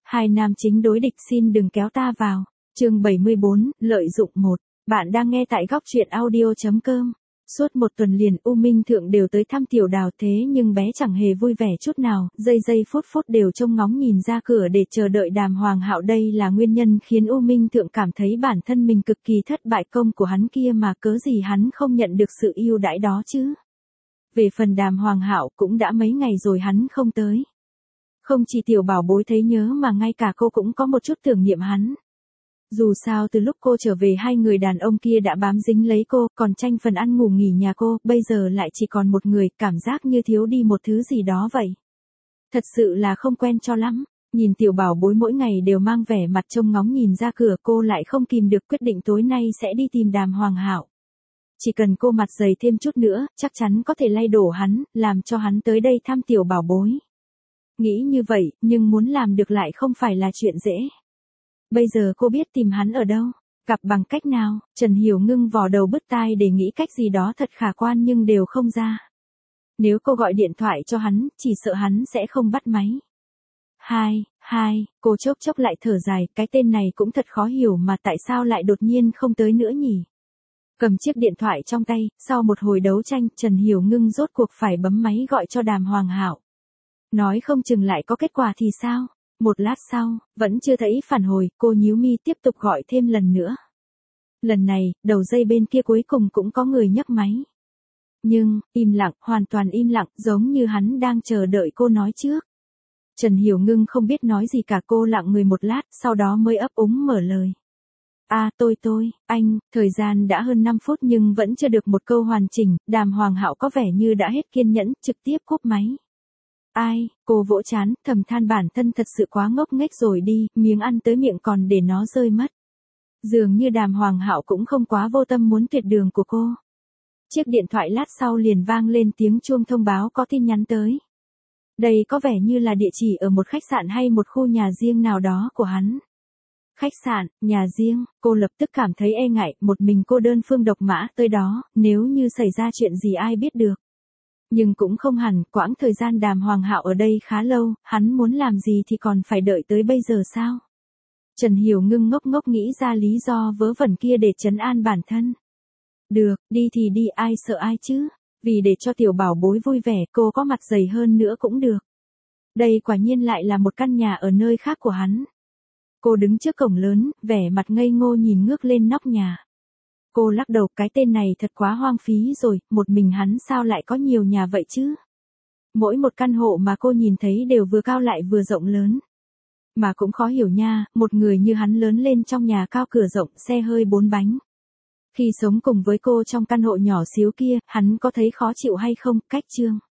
Hai nam chính đối địch xin đừng kéo ta vào. Chương 74, lợi dụng 1. Bạn đang nghe tại góc truyện audio.com. Suốt một tuần liền U Minh Thượng đều tới thăm Tiểu Đào, thế nhưng bé chẳng hề vui vẻ chút nào, giây phút đều trông ngóng nhìn ra cửa để chờ đợi Đàm Hoàng Hạo. Đây là nguyên nhân khiến U Minh Thượng cảm thấy bản thân mình cực kỳ thất bại, công của hắn kia mà cớ gì hắn không nhận được sự ưu đãi đó chứ. Về phần Đàm Hoàng Hạo cũng đã mấy ngày rồi hắn không tới. Không chỉ tiểu bảo bối thấy nhớ mà ngay cả cô cũng có một chút tưởng niệm hắn. Dù sao từ lúc cô trở về hai người đàn ông kia đã bám dính lấy cô, còn tranh phần ăn ngủ nghỉ nhà cô, bây giờ lại chỉ còn một người, cảm giác như thiếu đi một thứ gì đó vậy. Thật sự là không quen cho lắm. Nhìn tiểu bảo bối mỗi ngày đều mang vẻ mặt trông ngóng nhìn ra cửa, cô lại không kìm được quyết định tối nay sẽ đi tìm Đàm Hoàng Hạo. Chỉ cần cô mặt dày thêm chút nữa, chắc chắn có thể lay đổ hắn, làm cho hắn tới đây thăm tiểu bảo bối. Nghĩ như vậy, nhưng muốn làm được lại không phải là chuyện dễ. Bây giờ cô biết tìm hắn ở đâu, gặp bằng cách nào. Trần Hiểu Ngưng vò đầu bứt tai để nghĩ cách gì đó thật khả quan nhưng đều không ra. Nếu cô gọi điện thoại cho hắn, chỉ sợ hắn sẽ không bắt máy. Cô chốc lại thở dài, cái tên này cũng thật khó hiểu mà tại sao lại đột nhiên không tới nữa nhỉ. Cầm chiếc điện thoại trong tay, sau một hồi đấu tranh, Trần Hiểu Ngưng rốt cuộc phải bấm máy gọi cho Đàm Hoàng Hạo. Nói không chừng lại có kết quả thì sao? Một lát sau, vẫn chưa thấy phản hồi, cô nhíu mi tiếp tục gọi thêm lần nữa. Lần này, đầu dây bên kia cuối cùng cũng có người nhấc máy. Nhưng, im lặng, hoàn toàn im lặng, giống như hắn đang chờ đợi cô nói trước. Trần Hiểu Ngưng không biết nói gì cả, cô lặng người một lát, sau đó mới ấp úng mở lời. Anh, thời gian đã hơn 5 phút nhưng vẫn chưa được một câu hoàn chỉnh, Đàm Hoàng Hạo có vẻ như đã hết kiên nhẫn, trực tiếp cúp máy. Cô vỗ trán, thầm than bản thân thật sự quá ngốc nghếch rồi đi, miếng ăn tới miệng còn để nó rơi mất. Dường như Đàm Hoàng Hạo cũng không quá vô tâm muốn tuyệt đường của cô. Chiếc điện thoại lát sau liền vang lên tiếng chuông thông báo có tin nhắn tới. Đây có vẻ như là địa chỉ ở một khách sạn hay một khu nhà riêng nào đó của hắn. Khách sạn, nhà riêng, cô lập tức cảm thấy e ngại, một mình cô đơn phương độc mã tới đó, nếu như xảy ra chuyện gì ai biết được. Nhưng cũng không hẳn, quãng thời gian Đàm Hoàng Hạo ở đây khá lâu, hắn muốn làm gì thì còn phải đợi tới bây giờ sao? Trần Hiểu Ngưng ngốc nghĩ ra lý do vớ vẩn kia để trấn an bản thân. Được, đi thì đi, ai sợ ai chứ? Vì để cho tiểu bảo bối vui vẻ, cô có mặt dày hơn nữa cũng được. Đây quả nhiên lại là một căn nhà ở nơi khác của hắn. Cô đứng trước cổng lớn, vẻ mặt ngây ngô nhìn ngước lên nóc nhà. Cô lắc đầu, cái tên này thật quá hoang phí rồi, một mình hắn sao lại có nhiều nhà vậy chứ? Mỗi một căn hộ mà cô nhìn thấy đều vừa cao lại vừa rộng lớn. Mà cũng khó hiểu nha, một người như hắn lớn lên trong nhà cao cửa rộng, xe hơi 4 bánh. Khi sống cùng với cô trong căn hộ nhỏ xíu kia, hắn có thấy khó chịu hay không? Cách chương.